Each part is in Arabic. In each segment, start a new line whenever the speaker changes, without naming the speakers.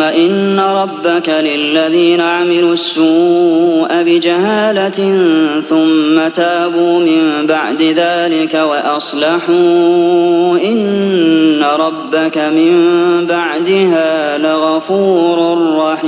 إن ربك للذين عملوا السوء بجهالة ثم تابوا من بعد ذلك وأصلحوا إن ربك من بعدها لغفور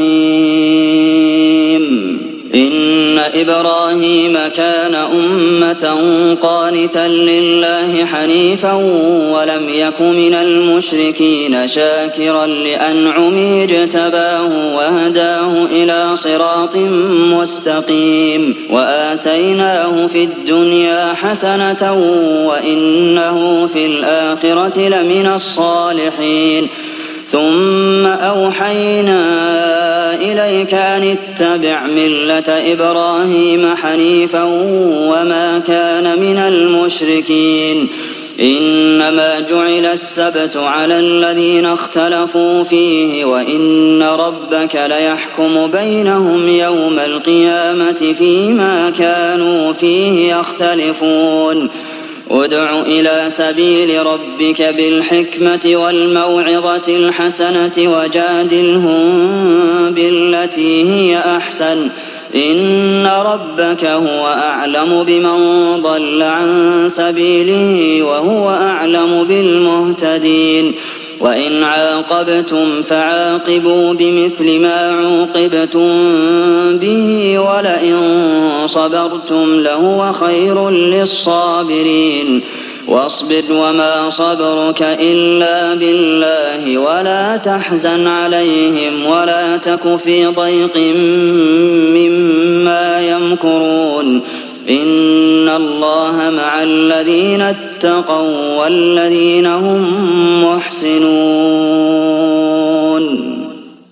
رحيم إن إبراهيم كان أمة قانتا لله حنيفا ولم يك من المشركين شاكرا لأنعمه اجتباه وهداه إلى صراط مستقيم وآتيناه في الدنيا حسنة وإنه في الآخرة لمن الصالحين ثم أوحينا إليك أن اتبع ملة إبراهيم حنيفا وما كان من المشركين إنما جعل السبت على الذين اختلفوا فيه وإن ربك ليحكم بينهم يوم القيامة فيما كانوا فيه يختلفون ادع إلى سبيل ربك بالحكمة والموعظة الحسنة وجادلهم بالتي هي أحسن إن ربك هو أعلم بمن ضل عن سبيله وهو أعلم بالمهتدين وإن عاقبتم فعاقبوا بمثل ما عوقبتم به ولئن صبرتم لهو خير للصابرين واصبر وما صبرك إلا بالله ولا تحزن عليهم ولا تك في ضيق مما يمكرون إن الله مع الذين اتقوا والذين هم محسنون